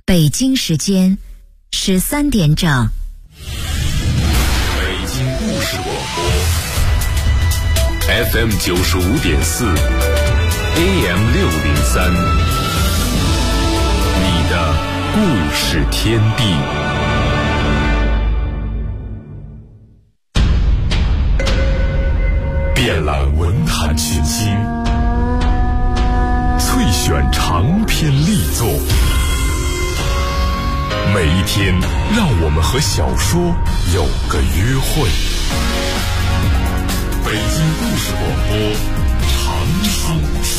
北京时间13点整。 北京故事广播 FM 95.4 AM 603，你的故事天地。遍览文坛群星，萃选长篇力作。每一天，让我们和小说有个约会。北京故事广播，长寿天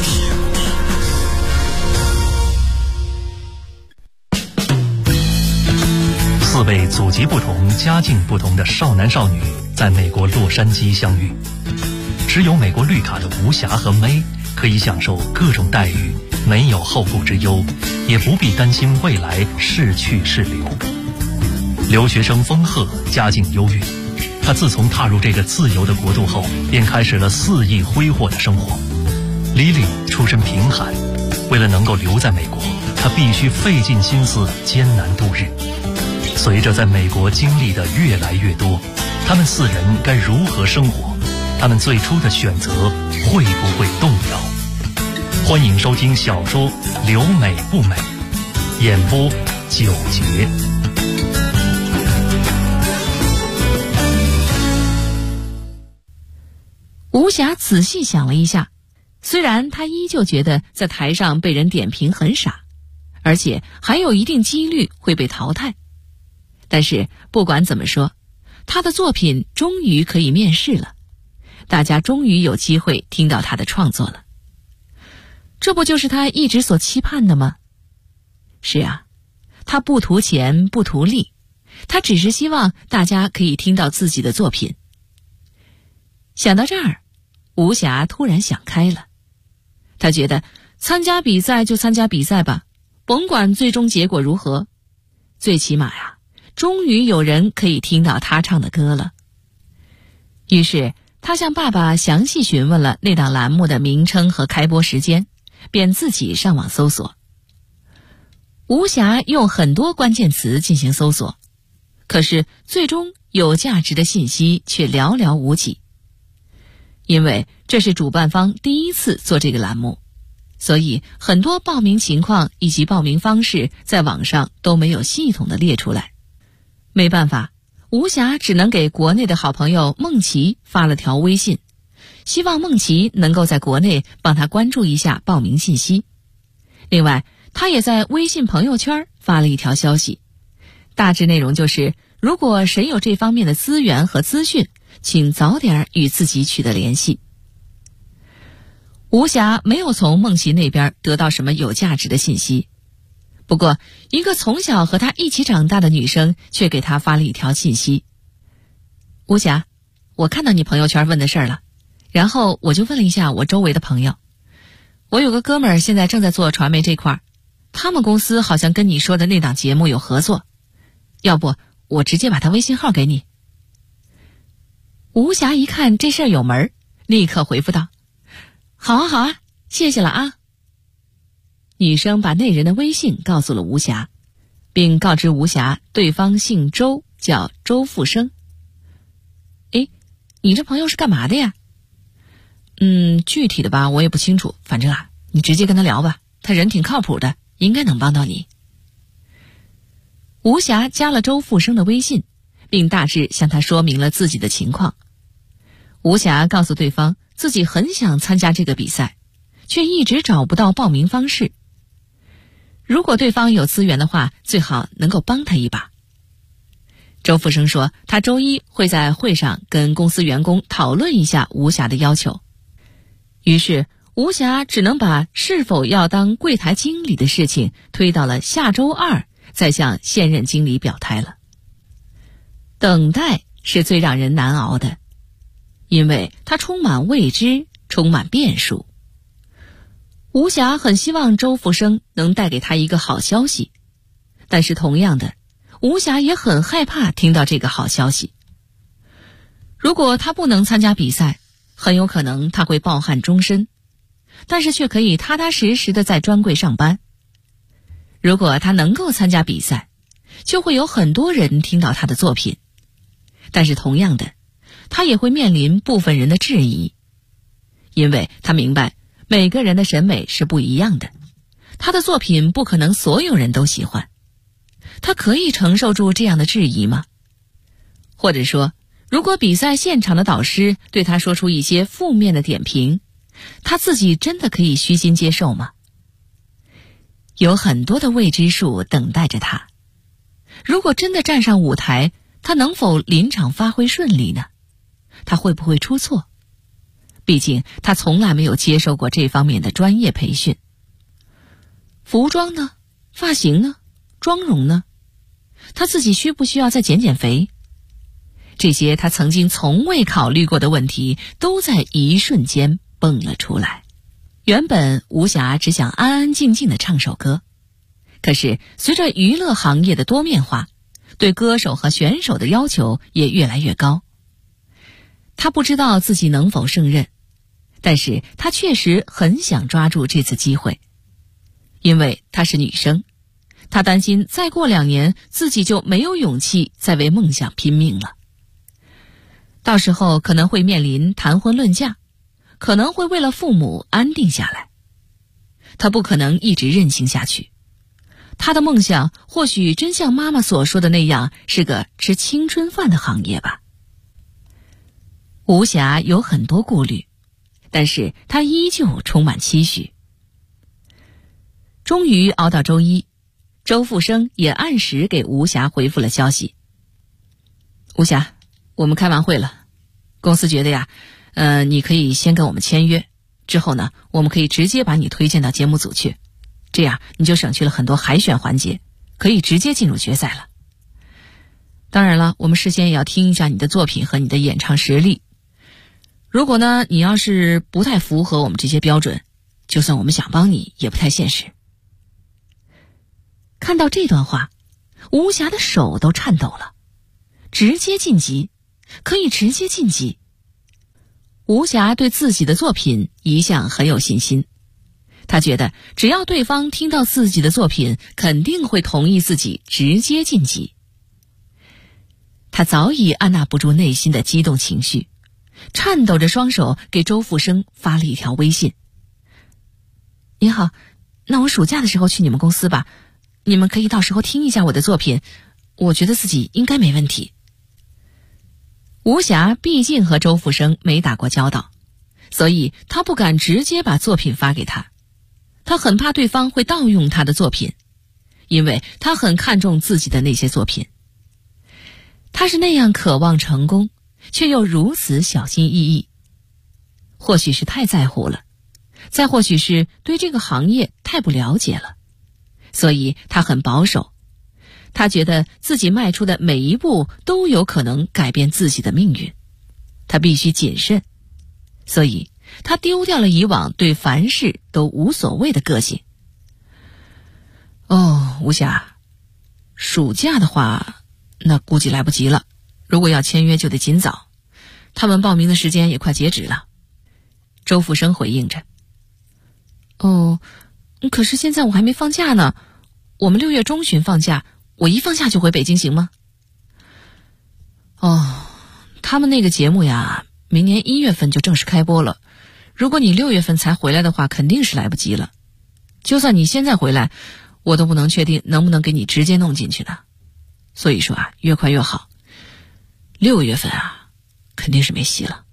地。4位祖籍不同、家境不同的少男少女在美国洛杉矶相遇。只有美国绿卡的吴霞和May可以享受各种待遇，没有后顾之忧，也不必担心未来是去是留。留学生丰赫家境优越，他自从踏入这个自由的国度后，便开始了肆意挥霍的生活。Lily出身贫寒，为了能够留在美国，他必须费尽心思艰难度日。随着在美国经历的越来越多，他们4人该如何生活？他们最初的选择会不会动摇？欢迎收听小说《留美不美》，演播9节。 吴霞仔细想了一下，虽然她依旧觉得在台上被人点评很傻，而且还有一定几率会被淘汰，但是不管怎么说，她的作品终于可以面世了，大家终于有机会听到她的创作了。这不就是他一直所期盼的吗？是啊，他不图钱不图利，他只是希望大家可以听到自己的作品。想到这儿，吴霞突然想开了，他觉得参加比赛就参加比赛吧，甭管最终结果如何，最起码呀，终于有人可以听到他唱的歌了。于是他向爸爸详细询问了那档栏目的名称和开播时间，便自己上网搜索。吴霞用很多关键词进行搜索，可是最终有价值的信息却寥寥无几。因为这是主办方第一次做这个栏目，所以很多报名情况以及报名方式在网上都没有系统的列出来。没办法，吴霞只能给国内的好朋友孟琪发了条微信，希望孟琪能够在国内帮他关注一下报名信息。另外，他也在微信朋友圈发了一条消息，大致内容就是，如果谁有这方面的资源和资讯，请早点与自己取得联系。吴霞没有从孟琪那边得到什么有价值的信息，不过一个从小和他一起长大的女生却给他发了一条信息：吴霞，我看到你朋友圈问的事儿了，然后我就问了一下我周围的朋友，我有个哥们儿现在正在做传媒这块，他们公司好像跟你说的那档节目有合作，要不我直接把他微信号给你。吴霞一看这事儿有门，立刻回复道：好啊好啊，谢谢了啊。女生把那人的微信告诉了吴霞，并告知吴霞对方姓周，叫周富生。诶，你这朋友是干嘛的呀？具体的吧我也不清楚，反正啊，你直接跟他聊吧，他人挺靠谱的，应该能帮到你。吴霞加了周富生的微信，并大致向他说明了自己的情况。吴霞告诉对方自己很想参加这个比赛，却一直找不到报名方式。如果对方有资源的话，最好能够帮他一把。周富生说他周一会在会上跟公司员工讨论一下吴霞的要求。于是吴霞只能把是否要当柜台经理的事情推到了下周2再向现任经理表态了。等待是最让人难熬的，因为它充满未知，充满变数。吴霞很希望周富生能带给他一个好消息，但是同样的，吴霞也很害怕听到这个好消息。如果他不能参加比赛，很有可能他会抱憾终身，但是却可以踏踏实实的在专柜上班。 如果他能够参加比赛，就会有很多人听到他的作品。但是同样的，他也会面临部分人的质疑，因为他明白每个人的审美是不一样的，他的作品不可能所有人都喜欢。他可以承受住这样的质疑吗？或者说，如果比赛现场的导师对他说出一些负面的点评，他自己真的可以虚心接受吗？有很多的未知数等待着他。如果真的站上舞台，他能否临场发挥顺利呢？他会不会出错？毕竟他从来没有接受过这方面的专业培训。服装呢？发型呢？妆容呢？他自己需不需要再减肥？这些他曾经从未考虑过的问题，都在一瞬间蹦了出来。原本吴霞只想安安静静地唱首歌，可是随着娱乐行业的多面化，对歌手和选手的要求也越来越高。他不知道自己能否胜任，但是他确实很想抓住这次机会。因为她是女生，她担心再过2年自己就没有勇气再为梦想拼命了。到时候可能会面临谈婚论嫁，可能会为了父母安定下来。她不可能一直任性下去。她的梦想或许真像妈妈所说的那样，是个吃青春饭的行业吧。吴霞有很多顾虑，但是她依旧充满期许。终于熬到周一，周富生也按时给吴霞回复了消息。吴霞，我们开完会了，公司觉得呀，你可以先跟我们签约，之后呢，我们可以直接把你推荐到节目组去，这样你就省去了很多海选环节，可以直接进入决赛了。当然了，我们事先也要听一下你的作品和你的演唱实力。如果呢，你要是不太符合我们这些标准，就算我们想帮你，也不太现实。看到这段话，吴霞的手都颤抖了。直接晋级，可以直接晋级。吴霞对自己的作品一向很有信心，她觉得只要对方听到自己的作品，肯定会同意自己直接晋级。她早已按捺不住内心的激动情绪，颤抖着双手给周富生发了一条微信：您好，那我暑假的时候去你们公司吧，你们可以到时候听一下我的作品，我觉得自己应该没问题。吴霞毕竟和周富生没打过交道，所以他不敢直接把作品发给他，他很怕对方会盗用他的作品，因为他很看重自己的那些作品。他是那样渴望成功，却又如此小心翼翼。或许是太在乎了，再或许是对这个行业太不了解了，所以他很保守。他觉得自己迈出的每一步都有可能改变自己的命运，他必须谨慎，所以他丢掉了以往对凡事都无所谓的个性。吴霞，暑假的话，那估计来不及了，如果要签约就得尽早，他们报名的时间也快截止了。周富生回应着。可是现在我还没放假呢，我们6月中旬放假，我一放假就回北京行吗？他们那个节目呀，明年1月份就正式开播了，如果你6月份才回来的话，肯定是来不及了。就算你现在回来，我都不能确定能不能给你直接弄进去呢。所以说越快越好，6月份肯定是没戏了。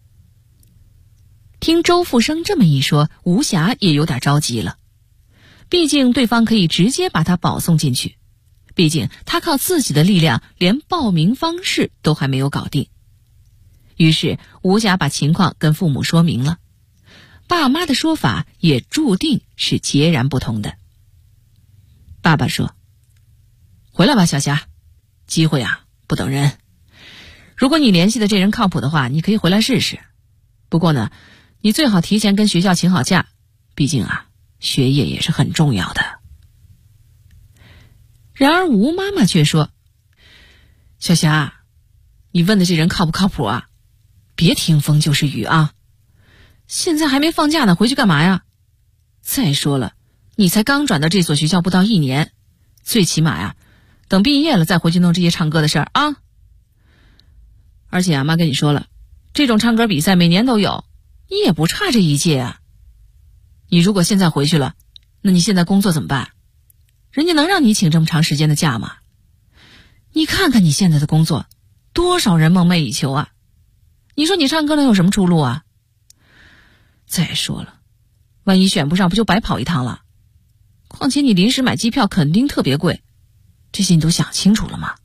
听周富生这么一说，吴霞也有点着急了。毕竟对方可以直接把他保送进去，毕竟他靠自己的力量连报名方式都还没有搞定。于是吴霞把情况跟父母说明了，爸妈的说法也注定是截然不同的。爸爸说：回来吧小霞，机会不等人，如果你联系的这人靠谱的话，你可以回来试试。不过呢，你最好提前跟学校请好假，毕竟学业也是很重要的。然而吴妈妈却说：小霞，你问的这人靠不靠谱别听风就是雨现在还没放假呢，回去干嘛呀？再说了， 你才刚转到这所学校不到1年，最起码呀，等毕业了再回去弄这些唱歌的事儿啊。而且啊，妈跟你说了，这种唱歌比赛每年都有，你也不差这一届啊。你如果现在回去了，那你现在工作怎么办？人家能让你请这么长时间的假吗？你看看你现在的工作，多少人梦寐以求啊！你说你唱歌能有什么出路啊？再说了，万一选不上，不就白跑一趟了？况且你临时买机票肯定特别贵，这些你都想清楚了吗？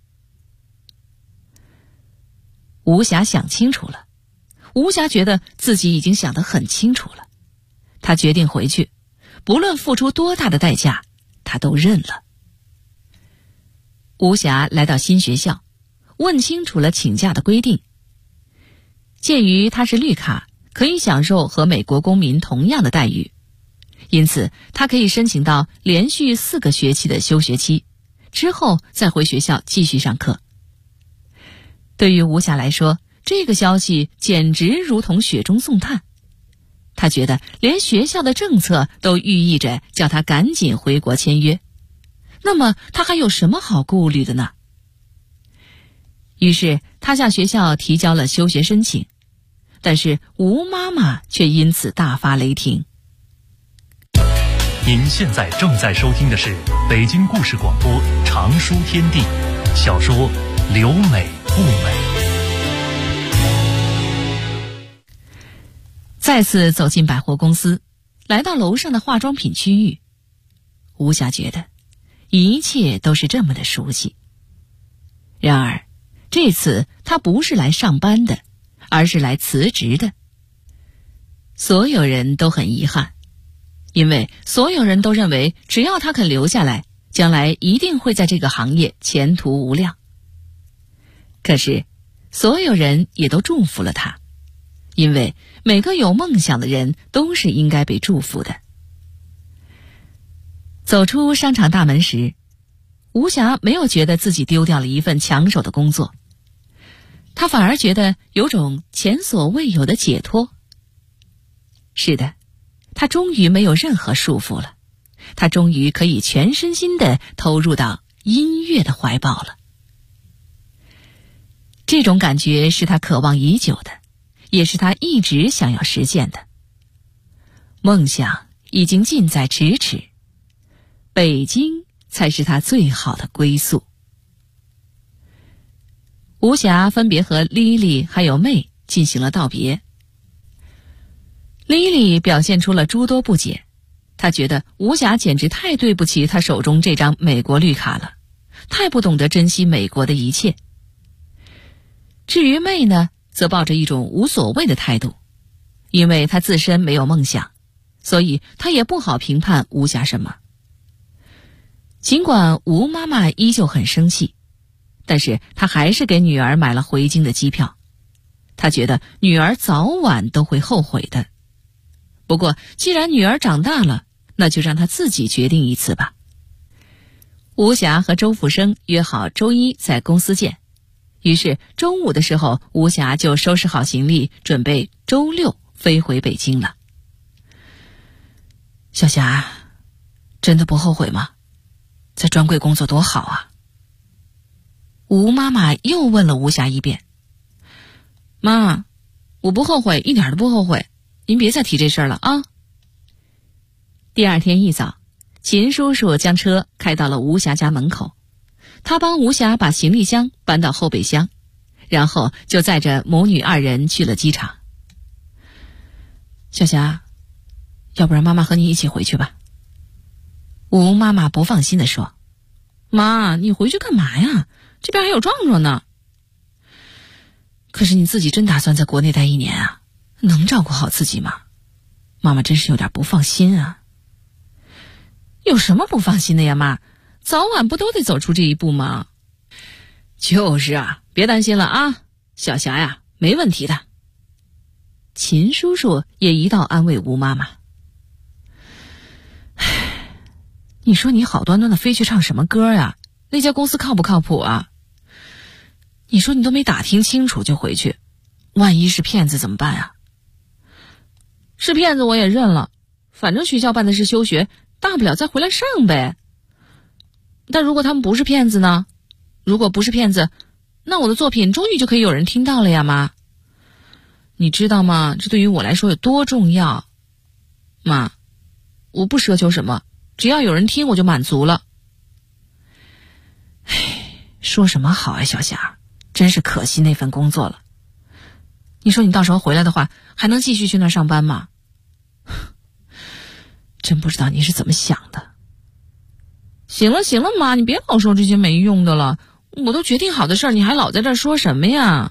吴霞想清楚了，吴霞觉得自己已经想得很清楚了，她决定回去，不论付出多大的代价，她都认了。吴霞来到新学校，问清楚了请假的规定。鉴于她是绿卡，可以享受和美国公民同样的待遇，因此她可以申请到连续4个学期的休学期，之后再回学校继续上课。对于吴霞来说，这个消息简直如同雪中送炭。她觉得连学校的政策都寓意着叫她赶紧回国签约，那么她还有什么好顾虑的呢？于是她向学校提交了休学申请，但是吴妈妈却因此大发雷霆。 您现在正在收听的是北京故事广播《长书天地》小说《留美不美》。 再次走进百货公司，来到楼上的化妆品区域，吴霞觉得一切都是这么的熟悉。然而这次她不是来上班的，而是来辞职的。所有人都很遗憾，因为所有人都认为只要她肯留下来，将来一定会在这个行业前途无量。可是所有人也都祝福了她，因为每个有梦想的人都是应该被祝福的。走出商场大门时，吴霞没有觉得自己丢掉了一份抢手的工作，她反而觉得有种前所未有的解脱。是的，她终于没有任何束缚了，她终于可以全身心地投入到音乐的怀抱了。这种感觉是她渴望已久的，也是她一直想要实现的。梦想已经近在咫尺，北京才是她最好的归宿。吴霞分别和莉莉还有妹进行了道别。莉莉表现出了诸多不解，她觉得吴霞简直太对不起她手中这张美国绿卡了，太不懂得珍惜美国的一切。至于妹呢，则抱着一种无所谓的态度，因为她自身没有梦想，所以她也不好评判吴霞什么。尽管吴妈妈依旧很生气，但是她还是给女儿买了回京的机票。她觉得女儿早晚都会后悔的。不过既然女儿长大了，那就让她自己决定一次吧。吴霞和周福生约好周一在公司见，于是中午的时候，吴霞就收拾好行李，准备周六飞回北京了。小霞，真的不后悔吗？在专柜工作多好啊。吴妈妈又问了吴霞一遍。妈，我不后悔，一点都不后悔，您别再提这事儿了啊。第二天一早，秦叔叔将车开到了吴霞家门口，他帮吴霞把行李箱搬到后备箱，然后就载着母女2人去了机场。小霞，要不然妈妈和你一起回去吧。吴妈妈不放心地说。妈，你回去干嘛呀？这边还有壮壮呢。可是你自己真打算在国内待1年啊？能照顾好自己吗？妈妈真是有点不放心啊。有什么不放心的呀，妈？早晚不都得走出这一步吗？就是啊，别担心了啊，小霞呀，没问题的。秦叔叔也一道安慰吴妈妈。你说你好端端的飞去唱什么歌呀？那家公司靠不靠谱啊？你说你都没打听清楚就回去，万一是骗子怎么办啊？是骗子我也认了，反正学校办的是休学， 大不了再回来上呗。但如果他们不是骗子呢？如果不是骗子，那我的作品终于就可以有人听到了呀，妈。你知道吗？这对于我来说有多重要？妈，我不奢求什么，只要有人听我就满足了。说什么好啊，小霞，真是可惜那份工作了。你说你到时候回来的话，还能继续去那儿上班吗？真不知道你是怎么想的。行了行了，妈，你别老说这些没用的了，我都决定好的事儿，你还老在这儿说什么呀？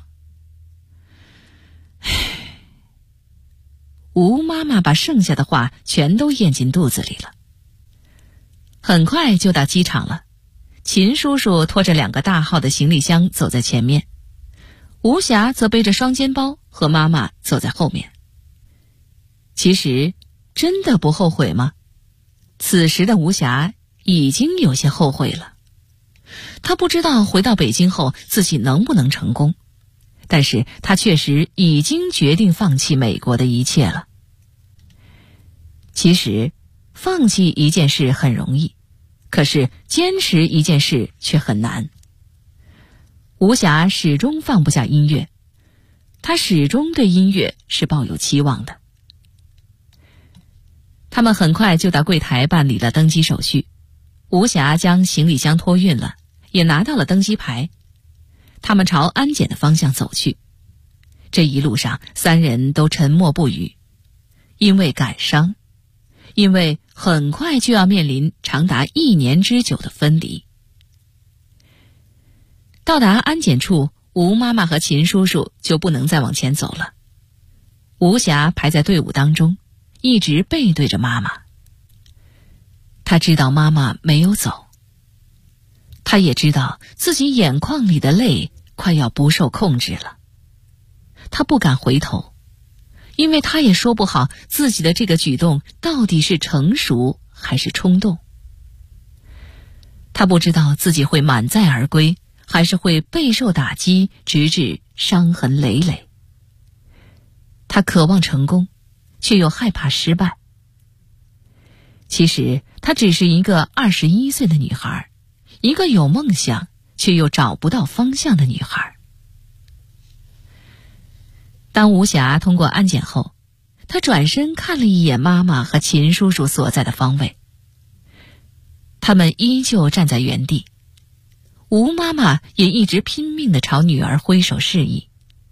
吴妈妈把剩下的话全都咽进肚子里了。很快就到机场了，秦叔叔拖着2个大号的行李箱走在前面，吴霞则背着双肩包和妈妈走在后面。其实真的不后悔吗？此时的吴霞已经有些后悔了。她不知道回到北京后自己能不能成功，但是她确实已经决定放弃美国的一切了。其实放弃一件事很容易，可是坚持一件事却很难。吴霞始终放不下音乐，她始终对音乐是抱有期望的。他们很快就到柜台办理了登机手续，吴霞将行李箱托运了，也拿到了登机牌。他们朝安检的方向走去。这一路上3人都沉默不语，因为感伤，因为很快就要面临长达1年之久的分离。到达安检处，吴妈妈和秦叔叔就不能再往前走了。吴霞排在队伍当中，一直背对着妈妈。她知道妈妈没有走，她也知道自己眼眶里的泪快要不受控制了。她不敢回头，因为她也说不好自己的这个举动到底是成熟还是冲动。她不知道自己会满载而归，还是会备受打击，直至伤痕累累。她渴望成功，却又害怕失败。其实她只是一个21岁的女孩，一个有梦想却又找不到方向的女孩。当吴霞通过安检后，她转身看了一眼妈妈和秦叔叔所在的方位。他们依旧站在原地，吴妈妈也一直拼命地朝女儿挥手示意。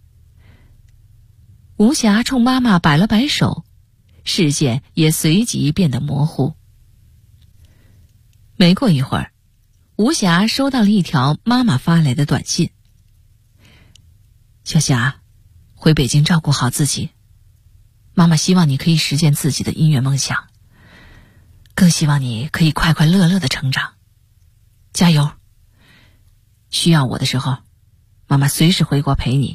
吴霞冲妈妈摆了摆手，视线也随即变得模糊。没过一会儿，吴霞收到了一条妈妈发来的短信：小霞，回北京照顾好自己，妈妈希望你可以实现自己的音乐梦想，更希望你可以快快乐乐的成长，加油！需要我的时候，妈妈随时回国陪你。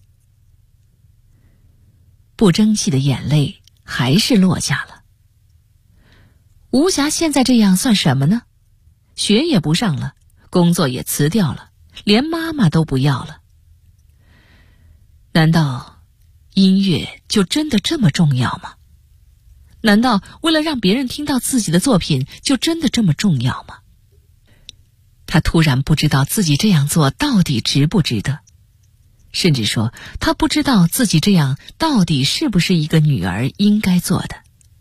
不争气的眼泪还是落下了。吴霞现在这样算什么呢？学也不上了，工作也辞掉了，连妈妈都不要了。难道音乐就真的这么重要吗？难道为了让别人听到自己的作品就真的这么重要吗？她突然不知道自己这样做到底值不值得，甚至说她不知道自己这样到底是不是一个女儿应该做的。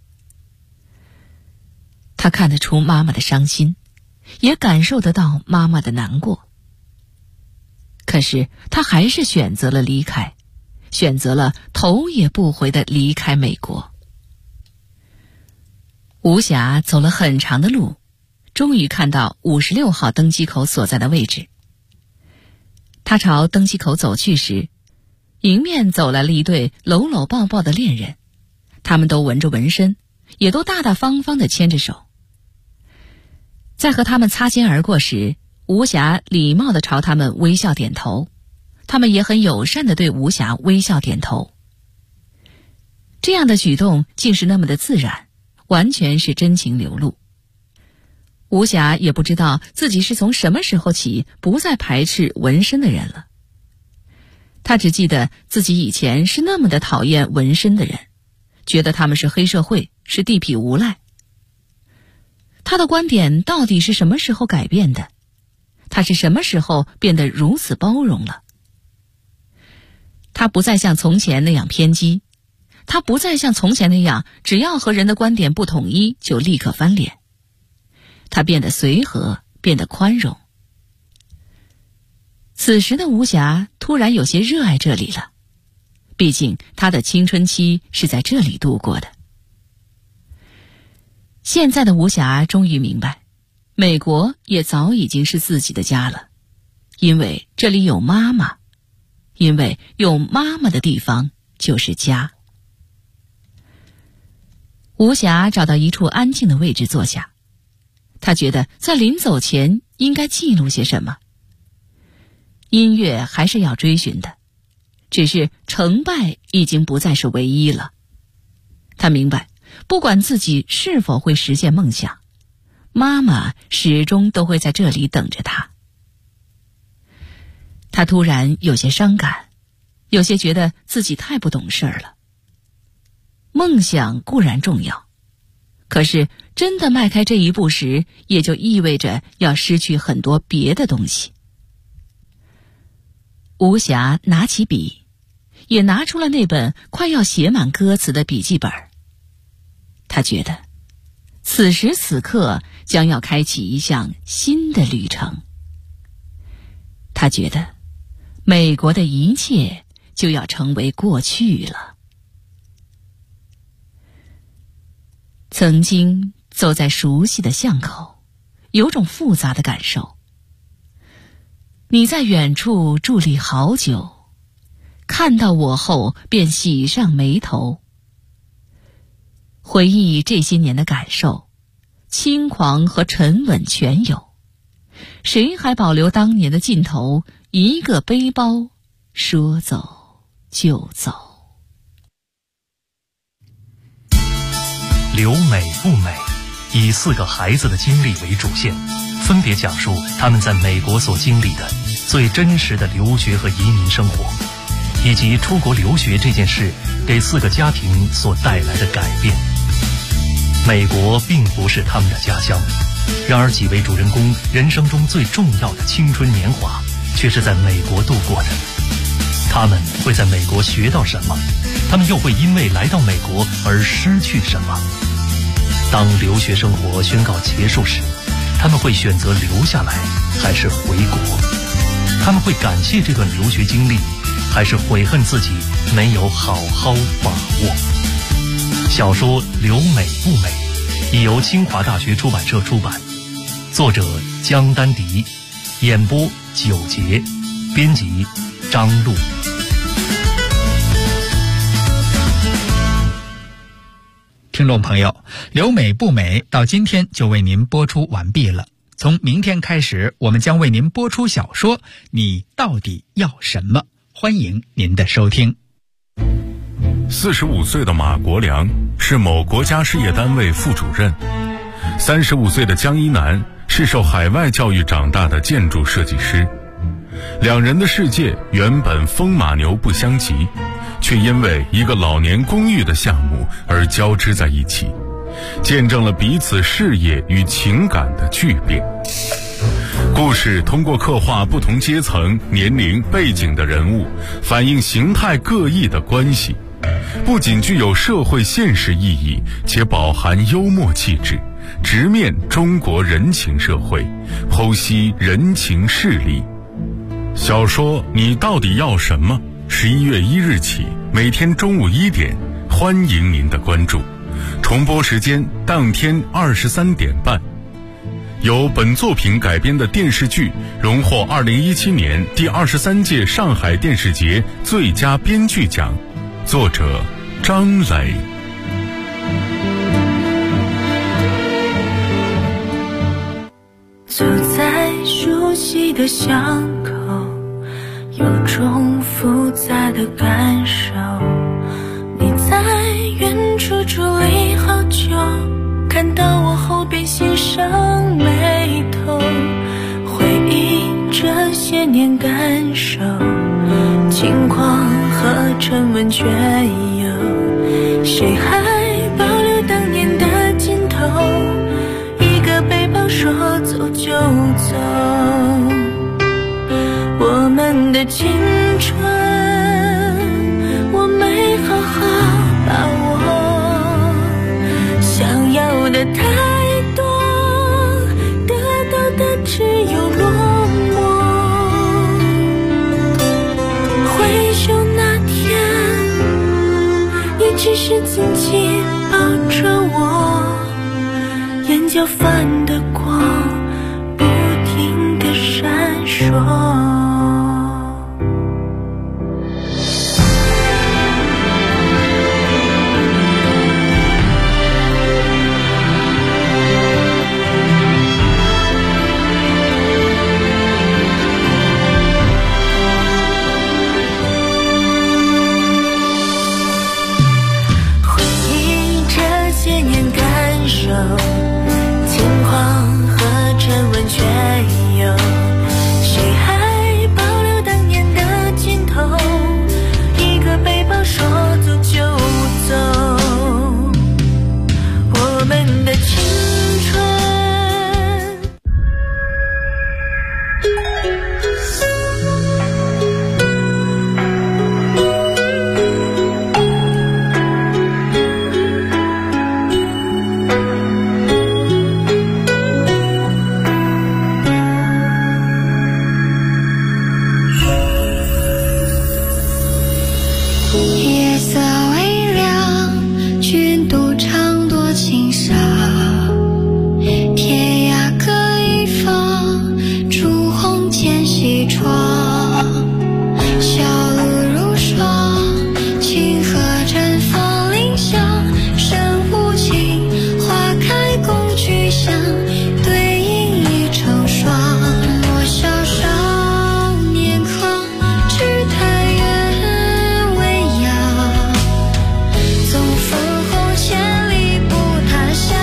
她看得出妈妈的伤心，也感受得到妈妈的难过，可是她还是选择了离开，选择了头也不回地离开美国。吴霞走了很长的路，终于看到56号登机口所在的位置。她朝登机口走去时，迎面走来了一对搂搂抱抱的恋人，他们都纹着纹身，也都大大方方地牵着手。在和他们擦肩而过时，吴霞礼貌地朝他们微笑点头，他们也很友善地对吴霞微笑点头。这样的举动竟是那么的自然，完全是真情流露。吴霞也不知道自己是从什么时候起不再排斥纹身的人了。她只记得自己以前是那么的讨厌纹身的人，觉得他们是黑社会，是地痞无赖。 他的观点到底是什么时候改变的？他是什么时候变得如此包容了？他不再像从前那样偏激，他不再像从前那样只要和人的观点不统一就立刻翻脸。他变得随和，变得宽容。此时的吴霞突然有些热爱这里了，毕竟他的青春期是在这里度过的。现在的吴霞终于明白，美国也早已经是自己的家了，因为这里有妈妈，因为有妈妈的地方就是家。吴霞找到一处安静的位置坐下，她觉得在临走前应该记录些什么。音乐还是要追寻的，只是成败已经不再是唯一了。她明白，不管自己是否会实现梦想，妈妈始终都会在这里等着她。她突然有些伤感，有些觉得自己太不懂事了。梦想固然重要，可是真的迈开这一步时，也就意味着要失去很多别的东西。吴霞拿起笔，也拿出了那本快要写满歌词的笔记本。他觉得此时此刻将要开启一项新的旅程。他觉得美国的一切就要成为过去了。曾经走在熟悉的巷口，有种复杂的感受。你在远处伫立好久，看到我后便喜上眉头。回忆这些年的感受，轻狂和沉稳全有，谁还保留当年的劲头？一个背包，说走就走。 留美不美，以4个孩子的经历为主线，分别讲述他们在美国所经历的最真实的留学和移民生活，以及出国留学这件事给4个家庭所带来的改变。美国并不是他们的家乡，然而几位主人公人生中最重要的青春年华却是在美国度过的。他们会在美国学到什么？他们又会因为来到美国而失去什么？当留学生活宣告结束时，他们会选择留下来还是回国？他们会感谢这段留学经历，还是悔恨自己没有好好把握？小说《留美不美》已由清华大学出版社出版，作者江丹迪，演播九杰，编辑张璐。 听众朋友，留美不美到今天就为您播出完毕了。从明天开始，我们将为您播出小说《你到底要什么》，欢迎您的收听。 45岁的马国良是某国家事业单位副主任，35岁的江一楠是受海外教育长大的建筑设计师。两人的世界原本风马牛不相及，却因为一个老年公寓的项目而交织在一起，见证了彼此事业与情感的巨变。故事通过刻画不同阶层、年龄、背景的人物，反映形态各异的关系，不仅具有社会现实意义，且饱含幽默气质，直面中国人情社会，剖析人情势力。小说《你到底要什么》11月1日起，每天中午1点，欢迎您的关注。重播时间当天23点半。由本作品改编的电视剧荣获2017年第23届上海电视节最佳编剧奖，作者张磊。 走在熟悉的巷口，有种复杂的感受。你在远处伫立好久，看到我后便喜上眉头，回忆这些年感受，轻狂和沉稳却有，谁还保留当年的劲头？一个付的太多，得到的只有落寞。回首那天，你只是紧紧抱着我，眼角泛的光不停地闪烁。轻狂和沉稳却有，谁还保留当年的镜头？一个背包说走就走，我们的青春。 夜色微凉，君独唱多情沙，天涯各一方，烛红渐西窗。小路如霜，清河绽放林香，深无情，花开共聚香，对影已成双。莫笑少年狂，只叹缘未央，纵赴后千里不他乡。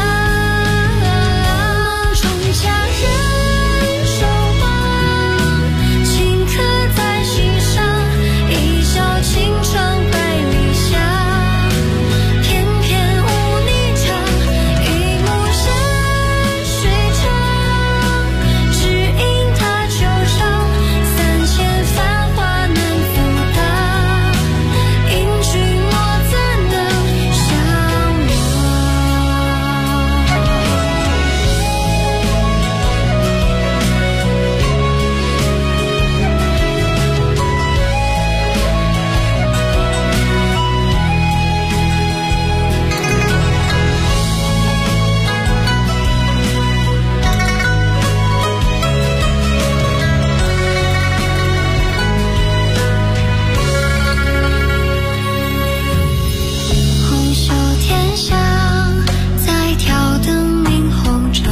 终家人守望，情刻在心上，一笑倾城百里香。翩翩舞霓裳，一幕山水长，只因他球场3000繁华难负当，因君我怎能相红袖添香，再挑灯明红帐，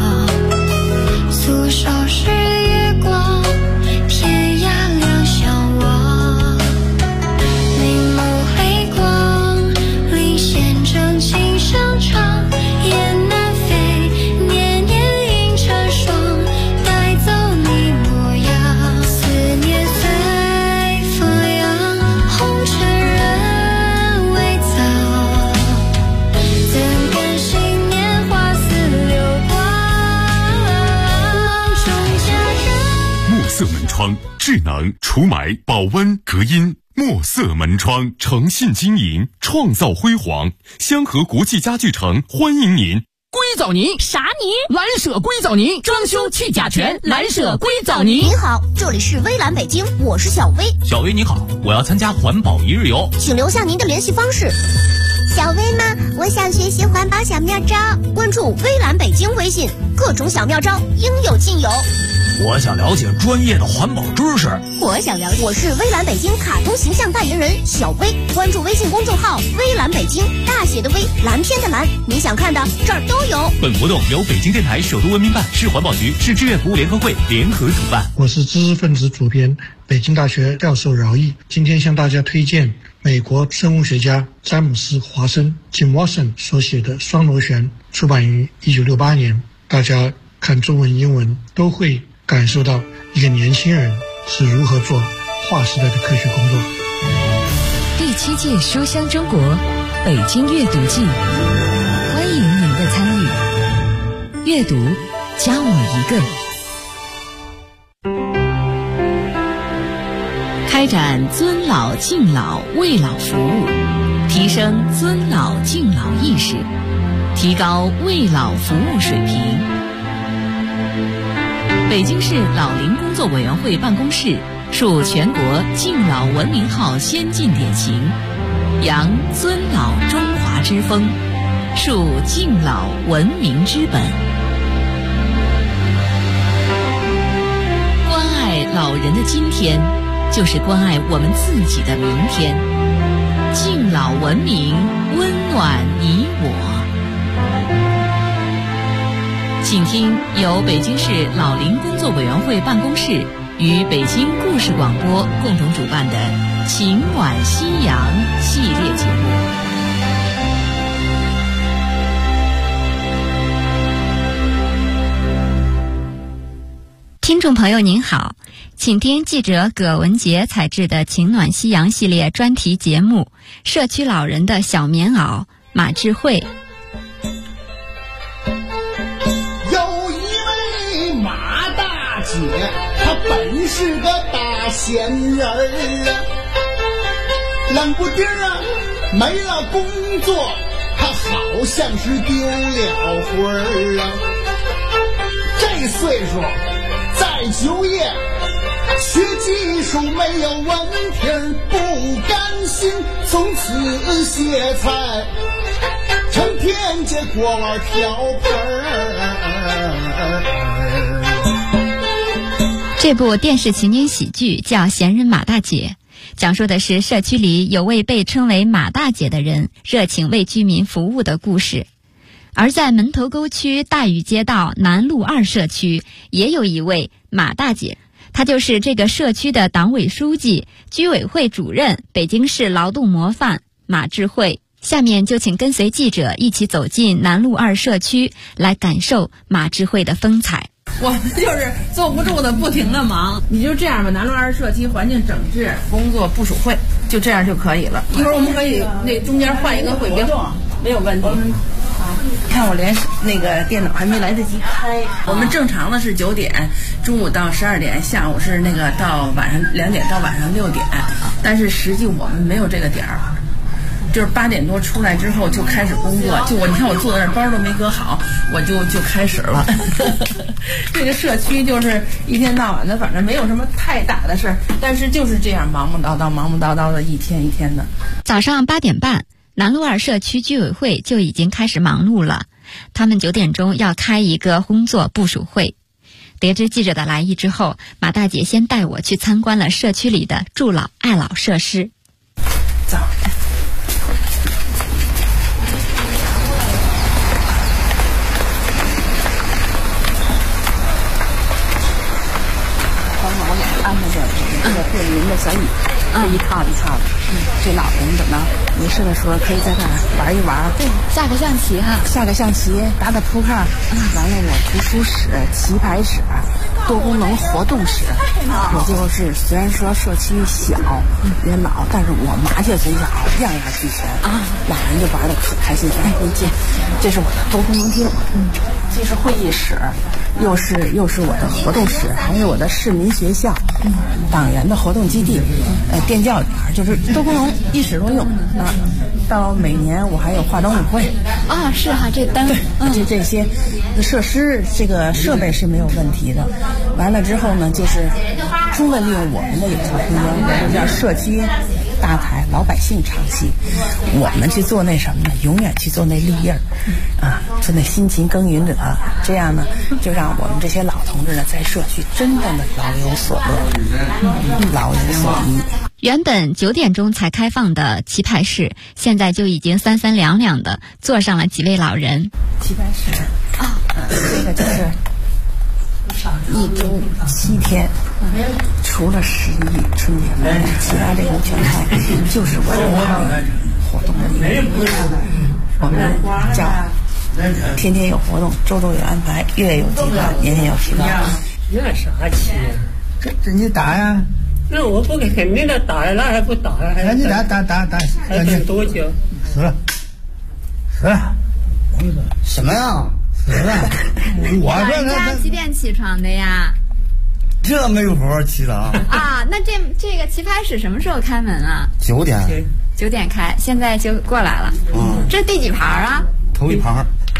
素手是月光，天涯两相望。明眸黑光，领先正气上场，雁南飞，年年映成双，带走你模样。思念随风扬，红尘人未藏，怎甘心年华似流光。终家人墨色门窗，智能除霾、保温、隔音。墨色门窗诚信经营，创造辉煌。香河国际家具城欢迎您。 硅藻泥啥泥？ 蓝舍硅藻泥，装修去甲醛，蓝舍硅藻泥。 您好，这里是微蓝北京，我是小薇。 小薇你好，我要参加环保一日游， 请留下您的联系方式。小薇吗？我想学习环保小妙招，关注微蓝北京微信，各种小妙招应有尽有。 我想了解专业的环保知识， 我想了解。我是微蓝北京卡通形象代言人小薇，关注微信公众号微蓝北京，大写的微，蓝天的蓝，你想看的这儿都有。 本活动由北京电台首都文明办、市环保局、市志愿服务联合会联合主办。 我是知识分子主编，北京大学教授饶毅，今天向大家推荐美国生物学家詹姆斯·华生 Jim Watson 所写的《双螺旋》，出版于1968年。大家看中文、英文都会感受到一个年轻人是如何做划时代的科学工作。 第7届书香中国北京阅读季，欢迎您的参与。阅读，加我一个。 开展尊老敬老为老服务，提升尊老敬老意识， 提高为老服务水平。北京市老龄工作委员会办公室树全国敬老文明号先进典型，扬尊老中华之风，树敬老文明之本。关爱老人的今天，就是关爱我们自己的明天。敬老文明，温暖你我。请听由北京市老龄工作委员会办公室与北京故事广播共同主办的《情暖夕阳》系列节目。 听众朋友您好，请听记者葛文杰采制的《情暖夕阳》系列专题节目《社区老人的小棉袄》，马智慧。 有一位马大姐，她本是个大闲人儿啊，冷不丁啊没了工作，她好像是丢了魂儿啊。这岁数再就业，学技术没有文凭，不甘心从此歇菜，成天这锅碗瓢盆儿。 这部电视情景喜剧叫《闲人马大姐》，讲述的是社区里有位被称为马大姐的人热情为居民服务的故事。而在门头沟区大禹街道南路2社区也有一位马大姐，她就是这个社区的党委书记、居委会主任，北京市劳动模范马智慧。下面就请跟随记者一起走进南路2社区，来感受马智慧的风采。 我们就是坐不住的，不停的忙。你就这样吧，南路2社区环境整治工作部署会，就这样就可以了。一会儿我们可以那中间换一个会标，没有问题。看我连那个电脑还没来得及开。我们正常的是9点，中午到12点，下午是那个到晚上2点到晚上6点，但是实际我们没有这个点儿。就是8点多出来之后就开始工作，就你看我坐在那儿包都没搁好，我就开始了。这个社区就是一天到晚的，反正没有什么太大的事儿，但是就是这样忙忙叨叨的，一天一天的。 早上8点半，南路2社区居委会就已经开始忙碌了，他们9点钟要开一个工作部署会。得知记者的来意之后，马大姐先带我去参观了社区里的助老爱老设施。 走。安排着这个电驴的小椅，这一套一套的。这老人等到没事的时候，可以在这儿玩一玩。 对，下个象棋哈， 下个象棋，打打扑克。完了，我图书室、棋牌室、多功能活动室，也就是虽然说社区小也老，但是我麻雀虽小，样样俱全啊。老人就玩得可开心。哎，您进，这是我的多功能厅，这是会议室，又是我的活动室，还有我的市民学校。党员的活动基地，电教点就是多功能，一室多用啊。到每年我还有化妆舞会啊，是哈，这灯对，这些设施这个设备是没有问题的。完了之后呢，就是充分利用我们的有效空间，叫社区大台，老百姓唱戏，我们去做那什么呢？永远去做那绿叶儿啊，做那辛勤耕耘者。这样呢，就让我们这些老同志呢，在社区真正的老有所乐，老有所依。 原本9点钟才开放的棋牌室，现在就已经三三两两的坐上了几位老人。 棋牌室啊，这个就是1周7天，除了11春节了，其他这个全开，就是我的活动的一个我们叫天天有活动，周周有安排，月月有计划，年年有提高。 那啥棋呀？ 这你打呀？ 那我不肯定的打呀，那还不打呀？ 那你打， 还等多久？ 死了。什么呀？死了！我说人家几点起床的呀？ 这没有好好起的啊！ 啊，那这个棋牌室什么时候开门啊 ？9点。9 点开，现在就过来了。这第几盘啊？ 头一盘。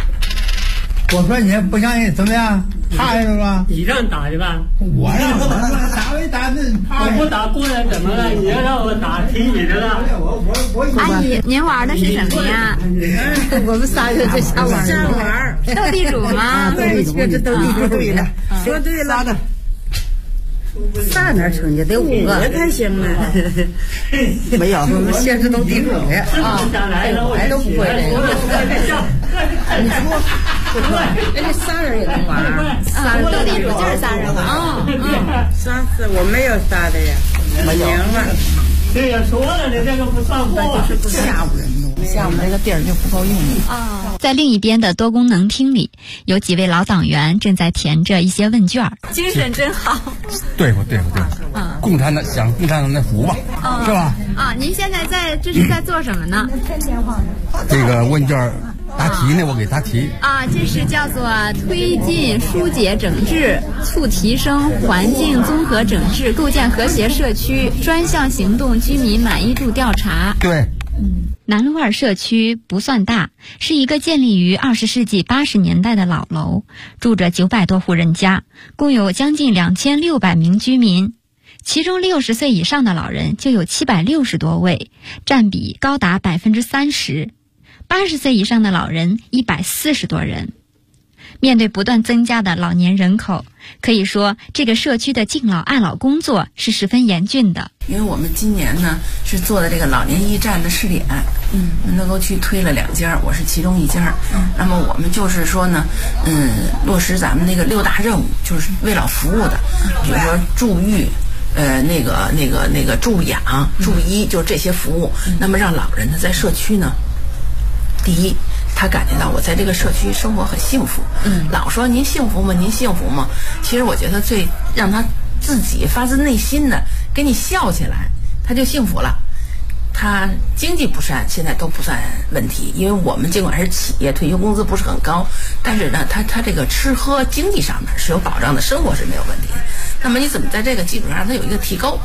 我说你不相信怎么样？怕是吧？ 你让打的吧？ 我让我打没打那我不打过来怎么了？你要让我打踢你的了。 阿姨，您玩的是什么呀？ 我们仨人在瞎玩， 斗地主吗？ 对，这斗地主对了，说对了。啥哪成绩得5个？也太行了。没有，我们现实斗地主的啊，我都不会这个。你说，人家仨人也能玩啊，斗地主就是仨人玩啊。 上次我没有仨的呀，没赢了。 对呀，说了你这个不算话， 就是吓唬人的。像我们这个地儿就不够用啊。在另一边的多功能厅里，有几位老党员正在填着一些问卷，精神真好。 对付。共产党享共产党的福吧，是吧？ 啊，您现在这是在做什么呢？ 这个问卷答题呢，我给答题。 啊，这是叫做推进疏解整治，促提升环境综合整治，构建和谐社区专项行动居民满意度调查。 对。 南路2社区不算大，是一个建立于20世纪80年代的老楼，住着900多户人家，共有将近2600名居民，其中60岁以上的老人就有760多位，占比高达30%，80岁以上的老人140多人。面对不断增加的老年人口，可以说这个社区的敬老爱老工作是十分严峻的。 因为我们今年呢是做的这个老年驿站的试点，能够去推了2家，我是其中1家。那么我们就是说呢，落实咱们那个6大任务，就是为老服务的，比如说住育。那个助养、助医，就是这些服务。那么让老人呢在社区呢，第一，他感觉到我在这个社区生活很幸福。老说您幸福吗？您幸福吗？其实我觉得最让他自己发自内心的给你笑起来，他就幸福了。他经济不善现在都不算问题，因为我们尽管是企业，退休工资不是很高，但是呢，他这个吃喝经济上面是有保障的，生活是没有问题的。那么你怎么在这个基础上让他有一个提高？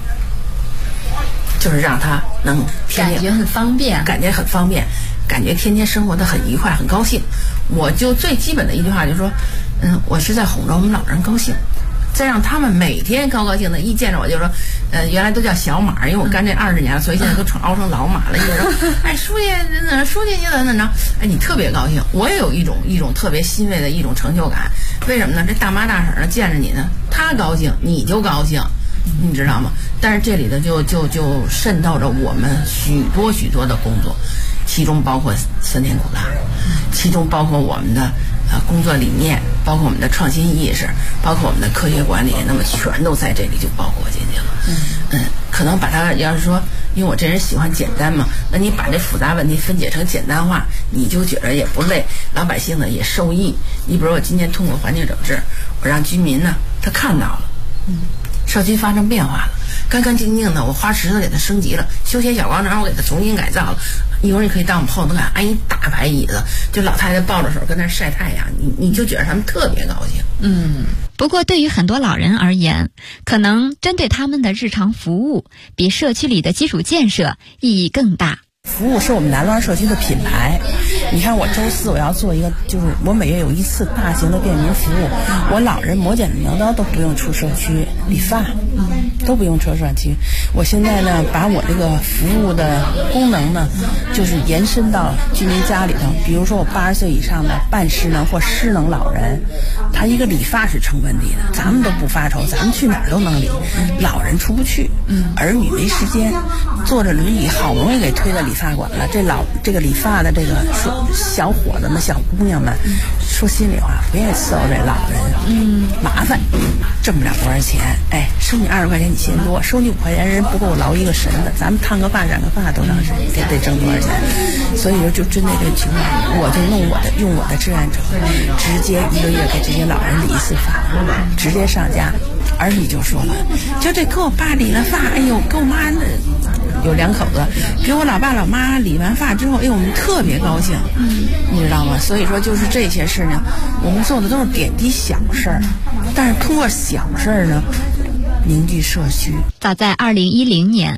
就是让他能天天感觉很方便， 感觉天天生活的很愉快，很高兴。我就最基本的一句话就是说，我是在哄着我们老人高兴。再让他们每天高高兴的，一见着我就说，原来都叫小马，因为我干这20年了，所以现在都熬成老马了。一说，哎，书记你怎么着？哎，你特别高兴，我也有一种特别欣慰的一种成就感。为什么呢？这大妈大婶呢见着你呢，她高兴，你就高兴，你知道吗？但是这里的就渗透着我们许多的工作，其中包括酸甜苦辣，其中包括我们的工作理念，包括我们的创新意识，包括我们的科学管理，那么全都在这里就包括进去了。可能把它要是说，因为我这人喜欢简单嘛，那你把这复杂问题分解成简单化，你就觉得也不累，老百姓呢也受益。你比如我今天通过环境整治，我让居民呢他看到了，社区发生变化了，干干净净的，我花池子给它升级了，休闲小广场我给它重新改造了。一会儿你可以到我们后头看，安一大排椅子，就老太太抱着手跟那晒太阳，你就觉得他们特别高兴。 不过对于很多老人而言，可能针对他们的日常服务，比社区里的基础建设意义更大。 服务是我们南湾社区的品牌。你看我周4我要做一个，就是我每月有1次大型的便民服务，我老人磨剪子磨刀都不用出社区，理发都不用出社区。我现在呢把我这个服务的功能呢就是延伸到居民家里头，比如说我80岁以上的半失能或失能老人，他一个理发是成问题的，咱们都不发愁，咱们去哪儿都能理，老人出不去，儿女没时间，坐着轮椅好不容易给推到理发馆了，这个理发的这个小伙子们小姑娘们说心里话不愿意伺候这老人，麻烦，挣不了多少钱，哎，收你20块钱你嫌多，收你5块钱人不够劳一个神的，咱们烫个发染个发多长时间得挣多少钱？所以说就针对这个情况，我就用我的志愿者直接1个月给这些老人理1次发，直接上家。儿女就说了，就这给我爸理了发，哎呦，给我妈有2口子，给我老爸老妈理完发之后，哎呦，我们特别高兴，你知道吗？所以说就是这些事情，我们做的都是点滴小事儿，但是通过小事儿呢，凝聚社区。 早在2010年，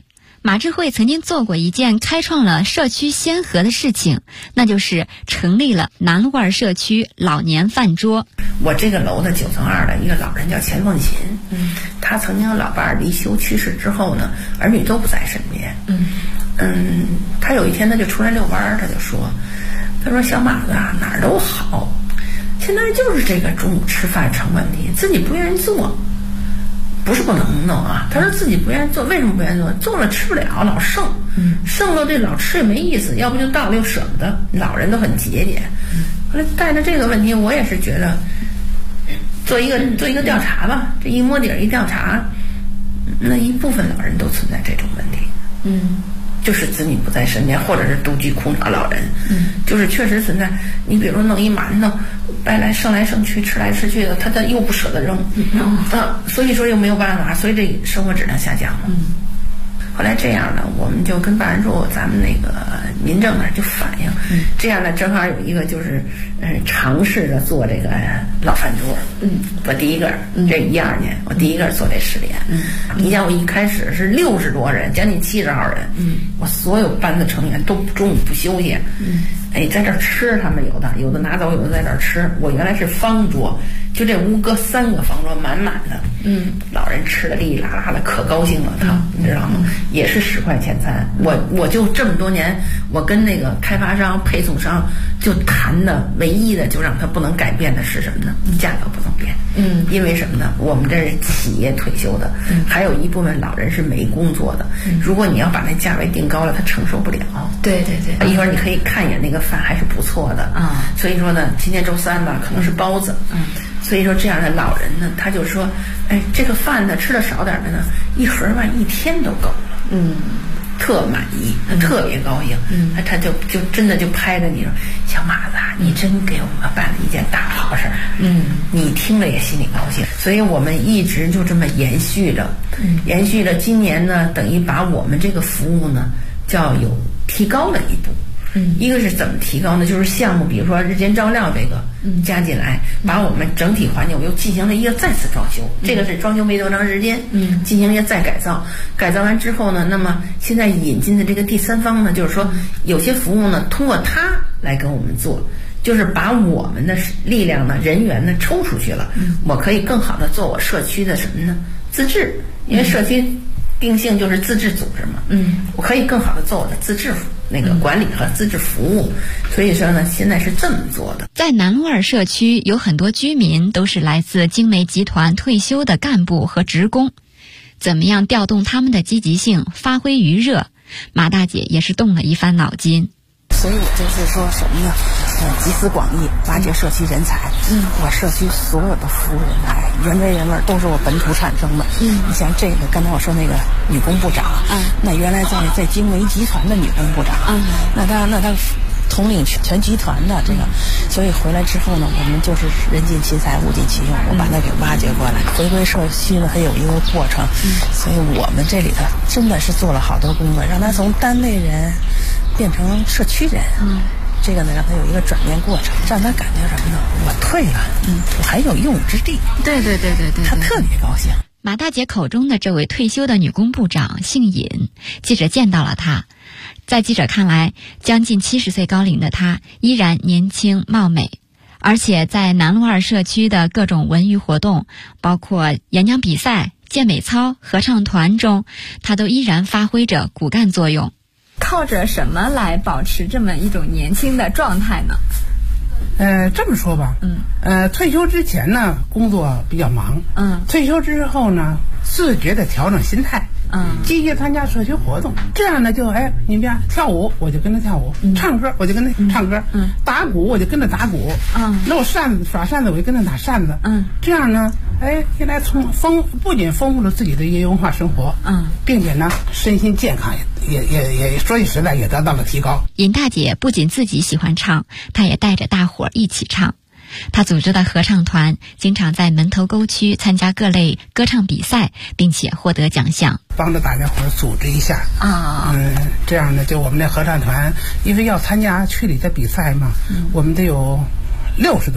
马智慧曾经做过一件开创了社区先河的事情，那就是成立了南路2社区老年饭桌。 我这个楼的9层2的一个老人叫钱凤琴，他曾经老伴离休去世之后呢，儿女都不在身边。他有一天他就出来遛弯，他说小马子啊，哪儿都好，现在就是这个中午吃饭成问题，自己不愿意做。不是不能弄啊，他说自己不愿意做，为什么不愿意做？做了吃不了，老剩，剩了这老吃也没意思，要不就倒了又舍不得，老人都很节俭。后来带着这个问题，我也是觉得做一个调查吧，这一摸底一调查，那一部分老人都存在这种问题。就是子女不在身边，或者是独居苦恼老人，就是确实存在。你比如说弄一馒头，剩来剩去，吃来吃去的，他又不舍得扔，所以说又没有办法，所以这生活质量下降了。后来这样呢，我们就跟办案处咱们那个民政那儿就反映，这样呢正好有一个就是尝试着做这个老饭桌。我第一个这12年我第一个做这试点。你像我一开始是60多人，将近70号人，我所有班的成员都中午不休息，在这儿吃，他们有的拿走，有的在这儿吃。我原来是方桌，就这屋搁3个方桌满满的，老人吃的哩哩啦啦的，可高兴了，你知道吗？也是10块钱餐。我就这么多年，我跟那个开发商、配送商就谈的唯一的，就让他不能改变的是什么呢？价格不能变。因为什么呢？我们这是企业退休的，还有一部分老人是没工作的。如果你要把那价位定高了，他承受不了。 对， 一会儿你可以看一眼那个饭还是不错的啊。所以说呢，今天周3吧，可能是包子。所以说这样的老人呢，他就说，这个饭呢吃的少点的呢，一盒吧1天都够了。特满意，他特别高兴。他就真的就拍着你说，小马子啊，你真给我们办了一件大好事。你听了也心里高兴。所以我们一直就这么延续着，今年呢，等于把我们这个服务呢，叫有提高了一步。一个是怎么提高呢？就是项目，比如说日间照料这个加进来，把我们整体环境我又进行了一个再次装修。这个是装修没多长时间，进行一个再改造。改造完之后呢，那么现在引进的这个第3方呢，就是说有些服务呢，通过他来跟我们做，就是把我们的力量呢、人员呢抽出去了，我可以更好的做我社区的什么呢？自治，因为社区定性就是自治组织嘛，我可以更好的做我的自治那个管理和自治服务。所以说呢，现在是这么做的。 在南路2社区有很多居民都是来自京煤集团退休的干部和职工，怎么样调动他们的积极性，发挥余热，马大姐也是动了一番脑筋。 所以我就是说什么呢？集思广益，挖掘社区人才。我社区所有的服务人才，原汁原味都是我本土产生的。你像这个，刚才我说那个女工部长，那原来在京煤集团的女工部长，那她统领全集团的这个，所以回来之后呢，我们就是人尽其才，物尽其用，我把它给挖掘过来。回归社区呢，它有一个过程，所以我们这里头真的是做了好多工作，让他从单位人变成社区人。这个呢，让他有一个转变过程，让他感觉什么呢？我退了，我还有用武之地。对，他特别高兴。 马大姐口中的这位退休的女工部长姓尹，记者见到了她。在记者看来，将近70岁高龄的她依然年轻貌美，而且在南路2社区的各种文娱活动，包括演讲比赛、健美操、合唱团中，她都依然发挥着骨干作用。 靠着什么来保持这么一种年轻的状态呢？ 这么说吧，退休之前呢，工作比较忙，退休之后呢，自觉的调整心态，积极参加社区活动，这样呢就你别跳舞我就跟着跳舞，唱歌我就跟着唱歌，打鼓我就跟着打鼓，那我耍扇子我就跟着打扇子，这样呢，现在不仅丰富了自己的一个文化生活，并且呢，身心健康也说句实在也得到了提高。 尹大姐不仅自己喜欢唱，她也带着大伙儿一起唱。她组织的合唱团经常在门头沟区参加各类歌唱比赛，并且获得奖项， 帮着大家伙组织一下这样呢，就我们的合唱团，因为要参加区里的比赛嘛，我们得有60多人，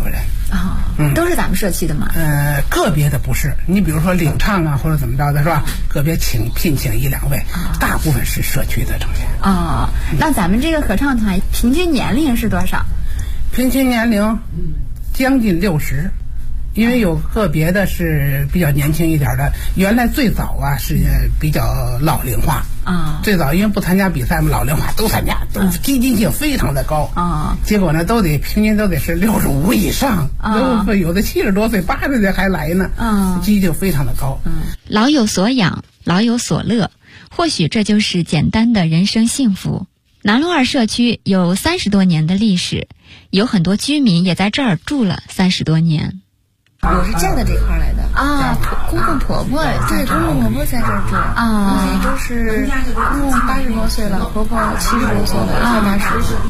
都是咱们社区的吗？ 个别的不是，你比如说领唱啊或者怎么着的是吧？个别聘请1、2位，大部分是社区的成员。 那咱们这个合唱团平均年龄是多少？ 平均年龄将近60。因为有个别的是比较年轻一点的，原来最早是比较老龄化最早因为不参加比赛嘛，老龄化都参加，都积极性非常的高结果呢平均都得是65以上有的70多岁80岁还来呢积极性非常的高老有所养，老有所乐，或许这就是简单的人生幸福。南路2社区有30多年的历史，有很多居民也在这儿住了30多年。 我是嫁到这块来的公公婆婆对，公公婆婆在这儿住都是公公80多岁了，婆婆70多岁了，快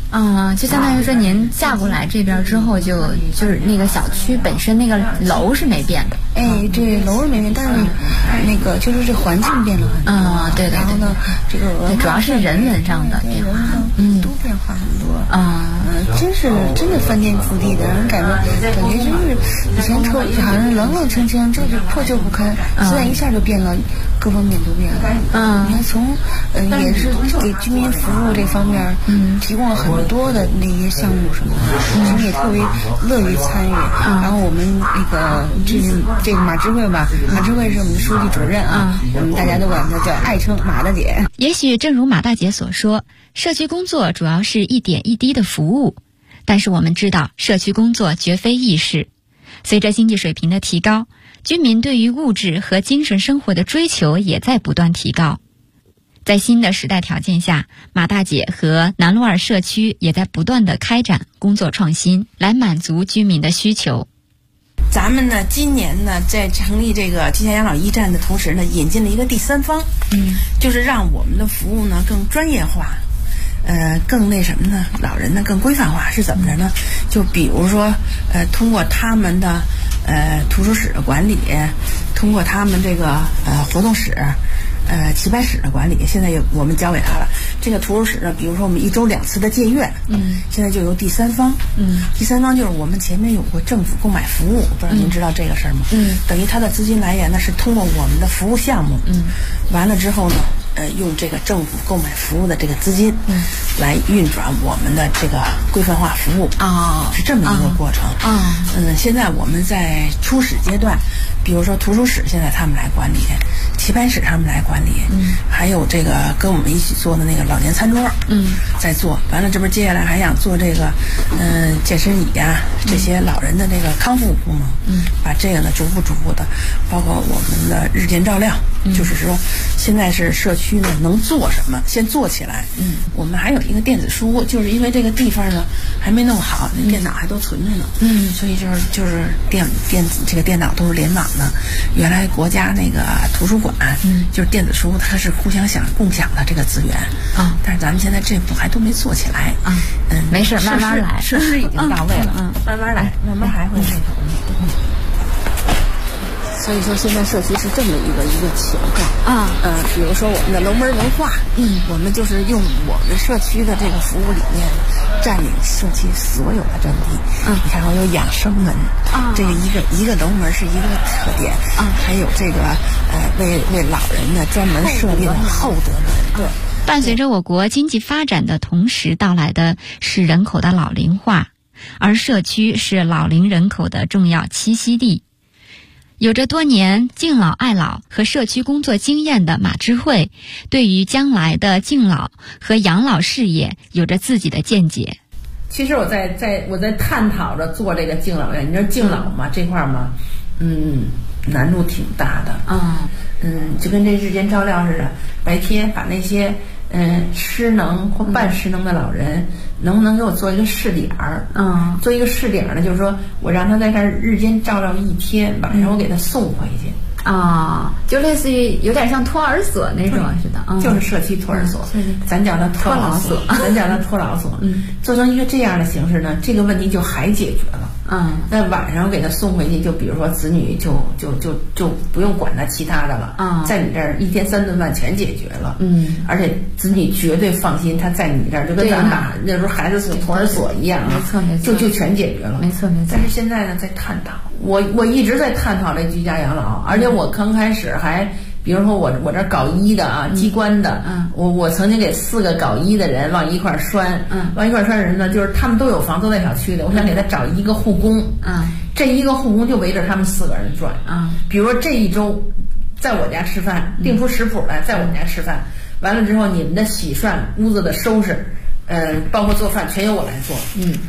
80 就相当于说您嫁过来这边之后就是那个小区本身那个楼是没变的。 这楼是没变，但是那个就是这环境变了很多对。 然后呢，这个主要是人文上的变化， 都变化很多真的翻天覆地的，让人感觉真是以前好像冷冷清清，这就破旧不堪，现在一下就变了，各方面都变了。你看从也是给居民服务这方面提供了很多的那些项目什么的，居民也特别乐于参与。然后我们那个这个马智慧吧，马智慧是我们的书记主任我们大家都管她叫爱称马大姐。 也许正如马大姐所说，社区工作主要是一点一滴的服务，但是我们知道社区工作绝非易事。随着经济水平的提高，居民对于物质和精神生活的追求也在不断提高。在新的时代条件下，马大姐和南路2社区也在不断的开展工作创新，来满足居民的需求。 咱们呢，今年呢，在成立这个居家养老驿站的同时呢，引进了一个第三方，就是让我们的服务呢更专业化，更那什么呢？老人呢更规范化是怎么着呢？就比如说，通过他们的图书室的管理，通过他们这个活动室。棋牌室的管理现在我们交给他了。这个图书室呢，比如说我们1周2次的借阅，现在就由第三方，第三方就是我们前面有过政府购买服务，不知道您知道这个事儿吗？等于它的资金来源呢是通过我们的服务项目，完了之后呢，用这个政府购买服务的这个资金，来运转我们的这个规范化服务是这么一个过程。现在我们在初始阶段，比如说图书室现在他们来管理，棋牌室他们来管理，还有这个跟我们一起做的那个老年餐桌，在做完了，这边接下来还想做这个健身椅呀，这些老人的这个康复功能，把这个呢逐步的，包括我们的日间照料，就是说现在是社区呢能做什么先做起来。我们还有一个电子书，就是因为这个地方呢还没弄好，那电脑还都存着呢，所以就是电子这个电脑都是联网的。原来国家那个图书馆，就是电子书它是互相共享的这个资源但是咱们现在这步还都没做起来没事，慢慢来， 设施已经到位了，慢慢来，慢慢还会那头。所以说现在社区是这么一个情况比如说我们的楼门文化，我们就是用我们社区的这个服务理念占领社区所有的阵地。你看我有养生门这个一个楼门是一个特点还有这个为老人呢专门设立的厚德门。 伴随着我国经济发展的同时到来的是人口的老龄化，而社区是老龄人口的重要栖息地。有着多年敬老爱老和社区工作经验的马智慧，对于将来的敬老和养老事业有着自己的见解。 其实我在探讨着做这个敬老院，你知道敬老嘛这块嘛，难度挺大的就跟这日间照料似的，白天把那些失能或半失能的老人，能不能给我做一个试点儿？做一个试点呢，就是说我让他在这儿日间照料1天，晚上我给他送回去。 就类似于有点像托儿所那种似的， 就是社区托儿所，咱叫它托老所，做成一个这样的形式呢，这个问题就还解决了。 那晚上给他送回去，就比如说子女就不用管他其他的了，在你这儿1天3顿饭全解决了，而且子女绝对放心，他在你这儿就跟咱们把那时候孩子送托儿所一样， 没错， 就全解决了， 没错。 但是现在呢，在探讨，我一直在探讨这居家养老，而且我刚开始还。比如说我这搞医的啊，机关的，我曾经给4个搞医的人往一块拴，往一块拴的人呢，就是他们都有房，都在小区的，我想给他找一个护工，这一个护工就围着他们4个人转，比如说这一周在我家吃饭，定出食谱来，在我们家吃饭，完了之后你们的洗涮、屋子的收拾，包括做饭全由我来做，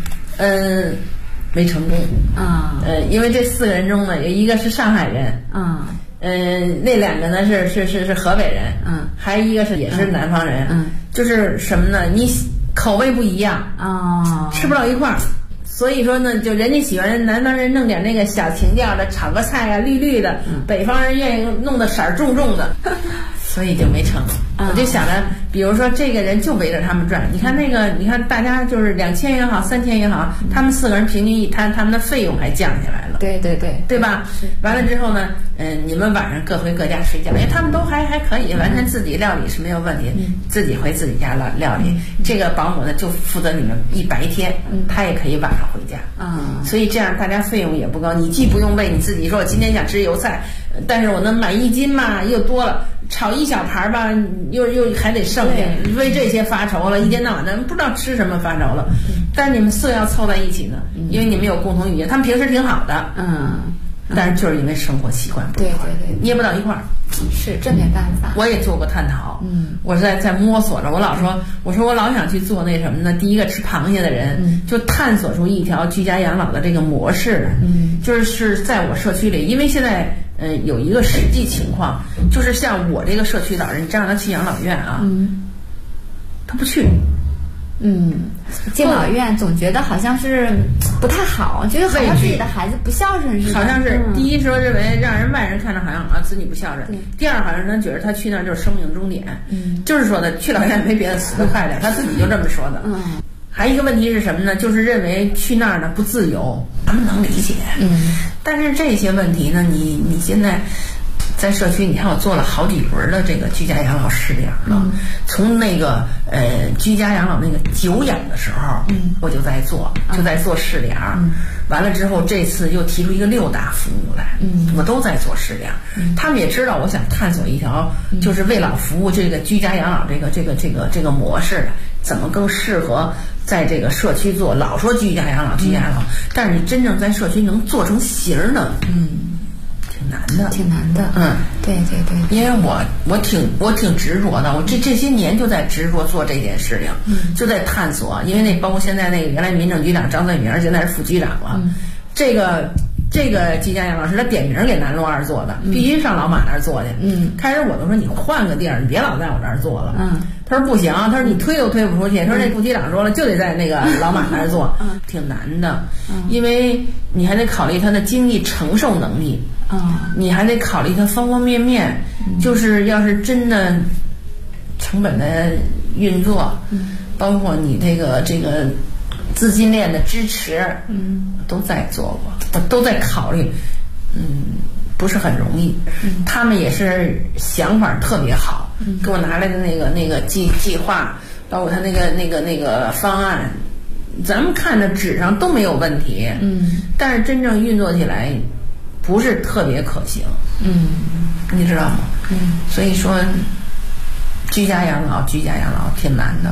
没成功因为这4个人中呢，有一个是上海人，那2个呢是河北人，还有一个也是南方人，就是什么呢？你口味不一样吃不到一块儿，所以说呢，就人家喜欢南方人弄点那个小情调的，炒个菜啊绿绿的，北方人愿意弄的色儿重重的，所以就没成。我就想着，比如说这个人就围着他们转，你看大家就是2000也好，3000也好，他们4个人平均一摊，他们的费用还降下来了。对吧？完了之后呢，你们晚上各回各家睡觉，因为他们都还可以，完全自己料理是没有问题，自己回自己家料理。这个保姆呢就负责你们一白天，他也可以晚上回家。所以这样大家费用也不高，你既不用为你自己说我今天想吃油菜，但是我能买1斤嘛，又多了。炒一小盘吧，又还得剩下，为这些发愁了，一天到晚的不知道吃什么发愁了。但是你们4个要凑在一起呢，因为你们有共同语言，他们平时挺好的，但是就是因为生活习惯不一块，捏不到一块儿。 是，这没办法。 我也做过探讨，我是在摸索着。我说我老想去做那什么呢？第一个吃螃蟹的人，就探索出一条居家养老的这个模式，就是在我社区里，因为现在有一个实际情况，就是像我这个社区老人，你让他去养老院啊，他不去。 敬老院总觉得好像是不太好，觉得好像自己的孩子不孝顺似的。 好像是第一说认为让人外人看着好像子女不孝顺，第二好像人觉得他去那儿就是生命终点，就是说的去老院没别的，死得快点，他自己就这么说的。还一个问题是什么呢？就是认为去那儿呢不自由，他们能理解。但是这些问题呢，你现在。在社区，你看我做了好几轮的这个居家养老试点了，从那个居家养老那个久养的时候，我就在做试点，完了之后这次又提出一个6大服务来，我都在做试点。他们也知道我想探索一条就是为老服务这个居家养老这个模式，怎么更适合在这个社区做。老说居家养老，但是你真正在社区能做成型的，挺难的， 对， 因为我挺执着的，我这些年就在执着做这件事情，就在探索。因为包括现在那个原来民政局长张翠明现在是副局长了，这个居家养老是他点名给南路2做的，必须上老马那儿做去。开始我都说你换个地儿，你别老在我这儿做了。他说不行，他说你推都推不出去。他说那副局长说了，就得在那个老马那儿做，挺难的，因为你还得考虑他的经济承受能力。你还得考虑它方方面面，就是要是真的成本的运作，包括你这个资金链的支持，都在做过，都在考虑，不是很容易。他们也是想法特别好，给我拿来的那个计划，包括他那个方案，咱们看着纸上都没有问题，但是真正运作起来。不是特别可行，你知道吗？所以说，居家养老挺难的，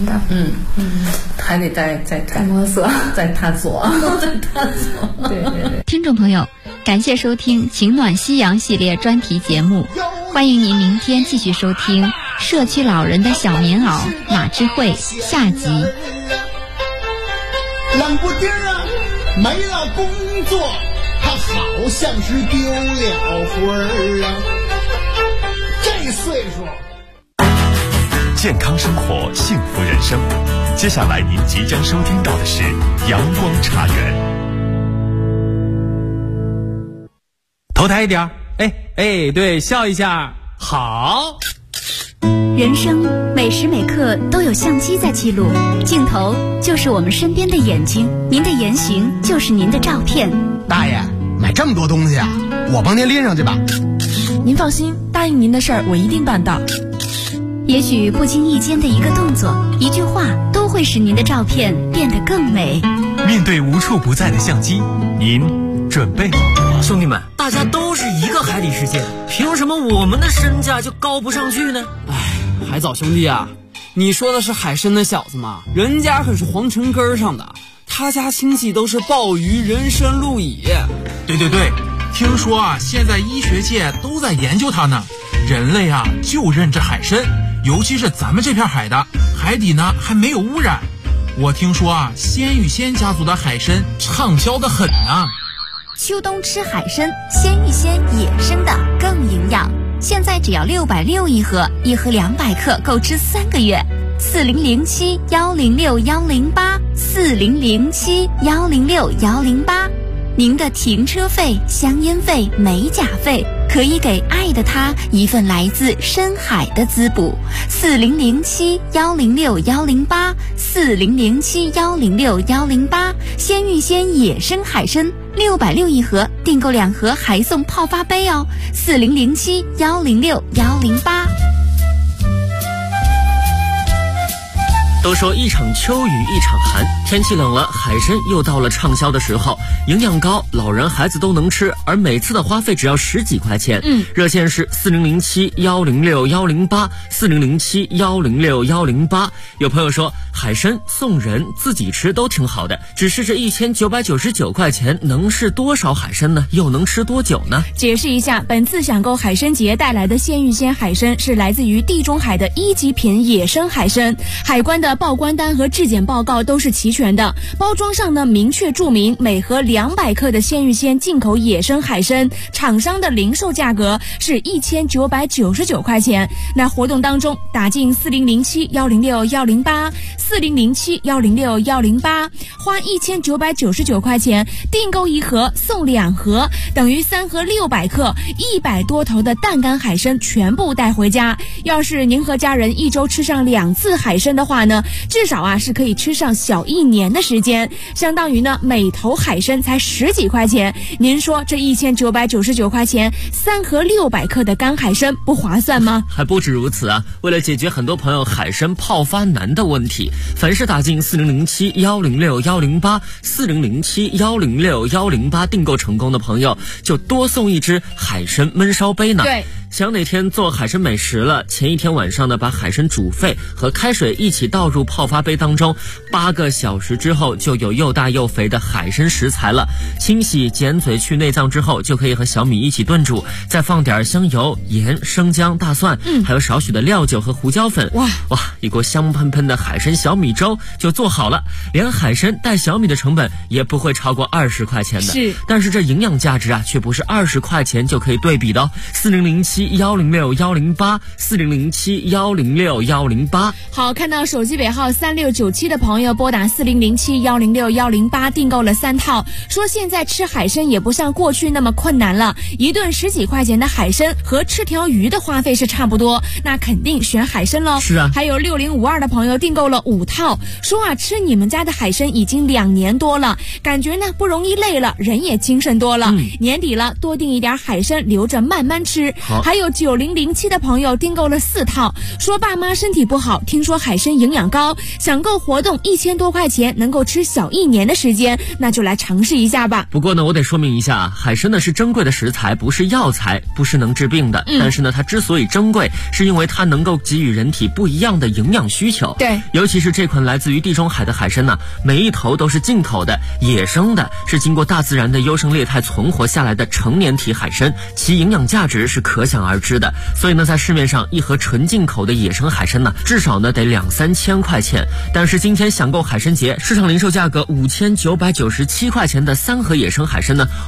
还得再摸索， 再探索， 对。听众朋友，感谢收听《情暖夕阳》系列专题节目，欢迎您明天继续收听《社区老人的小棉袄》马智慧下集。 冷不丁没了工作。他好像是丢了魂儿啊！这岁数， 健康生活，幸福人生。接下来您即将收听到的是阳光茶园。 头抬一点，哎，对，笑一下，好。 人生每时每刻都有相机在记录，镜头就是我们身边的眼睛，您的言行就是您的照片。 大爷，买这么多东西啊，我帮您拎上去吧。 您放心，答应您的事儿我一定办到。 也许不经意间的一个动作、一句话，都会使您的照片变得更美。 面对无处不在的相机，您准备好了吗？ 兄弟们，大家都是一个海底世界，凭什么我们的身价就高不上去呢？ 海藻兄弟啊，你说的是海参的小子吗？人家可是皇城根上的，他家亲戚都是鲍鱼、人参、鹿乙。 对，听说啊，现在医学界都在研究它呢。人类啊，就认这海参，尤其是咱们这片海的海底呢还没有污染。我听说啊，鲜芋仙家族的海参畅销的很呢。 秋冬吃海参，鲜芋仙野生的更营养。现在只要660一盒，一盒200克，够吃3个月。4007-106-108，4007-106-108。您的停车费、香烟费、美甲费，可以给爱的他一份来自深海的滋补。4007-106-108， 4007-106-108。鲜芋仙野生海参660一盒，订购2盒还送泡发杯哦。4007-106-108。 都说一场秋雨一场寒，天气冷了，海参又到了畅销的时候，营养高，老人孩子都能吃，而每次的花费只要10几块钱。热线是4007-106-108， 4007-106-108。有朋友说海参送人自己吃都挺好的，只是这1999块钱能是多少海参呢？又能吃多久呢？ 解释一下，本次享购海参节带来的鲜芋仙海参是来自于地中海的1级品野生海参，海关的报关单和质检报告都是齐全的，包装上呢明确注明每盒200克的鲜芋仙进口野生海参，厂商的零售价格是1999块钱。那活动当中打进4007-106-108， 4007-106-108，花1999块钱订购1盒送2盒，等于3盒600克，100多头的淡干海参全部带回家。要是您和家人一周吃上2次海参的话呢，至少啊是可以吃上小1年的时间，相当于呢每头海参才10几块钱。您说这1999块钱3盒600克的干海参不划算吗？ 还不止如此啊，为了解决很多朋友海参泡发难的问题，凡是打进4007-106-108， 4007-106-108订购成功的朋友，就多送一只海参焖烧杯呢。 对， 想哪天做海参美食了，前一天晚上呢，把海参煮沸和开水一起倒入泡发杯当中，8个小时之后就有又大又肥的海参食材了。清洗、剪嘴、去内脏之后，就可以和小米一起炖煮，再放点香油、盐、生姜、大蒜，还有少许的料酒和胡椒粉。哇，一锅香喷喷的海参小米粥就做好了，连海参带小米的成本也不会超过20块钱的。 是， 但是这营养价值啊，却不是20块钱就可以对比的哦。4007-106-108， 4007-106-108。 好，看到手机尾号3697的朋友拨打4007-106-108订购了3套，说现在吃海参也不像过去那么困难了，一顿10几块钱的海参和吃条鱼的花费是差不多，那肯定选海参喽。 是啊， 还有6052的朋友订购了5套，说啊吃你们家的海参已经2年多了，感觉呢不容易累了，人也精神多了。年底了，多订一点海参留着慢慢吃。还有9007的朋友订购了4套，说爸妈身体不好，听说海参营养高，想购活动1000多块钱能够吃小1年的时间，那就来尝试一下吧。 不过呢，我得说明一下，海参呢是珍贵的食材，不是药材，不是能治病的。但是呢，它之所以珍贵，是因为它能够给予人体不一样的营养需求。 对， 尤其是这款来自于地中海的海参呢，每一头都是进口的、野生的，是经过大自然的优胜劣汰存活下来的成年体海参，其营养价值是可想而知的。所以呢，在市面上一盒纯进口的野生海参呢，至少呢得2-3千块钱。但是今天享购海参节，市场零售价格5997块钱的3盒野生海参呢，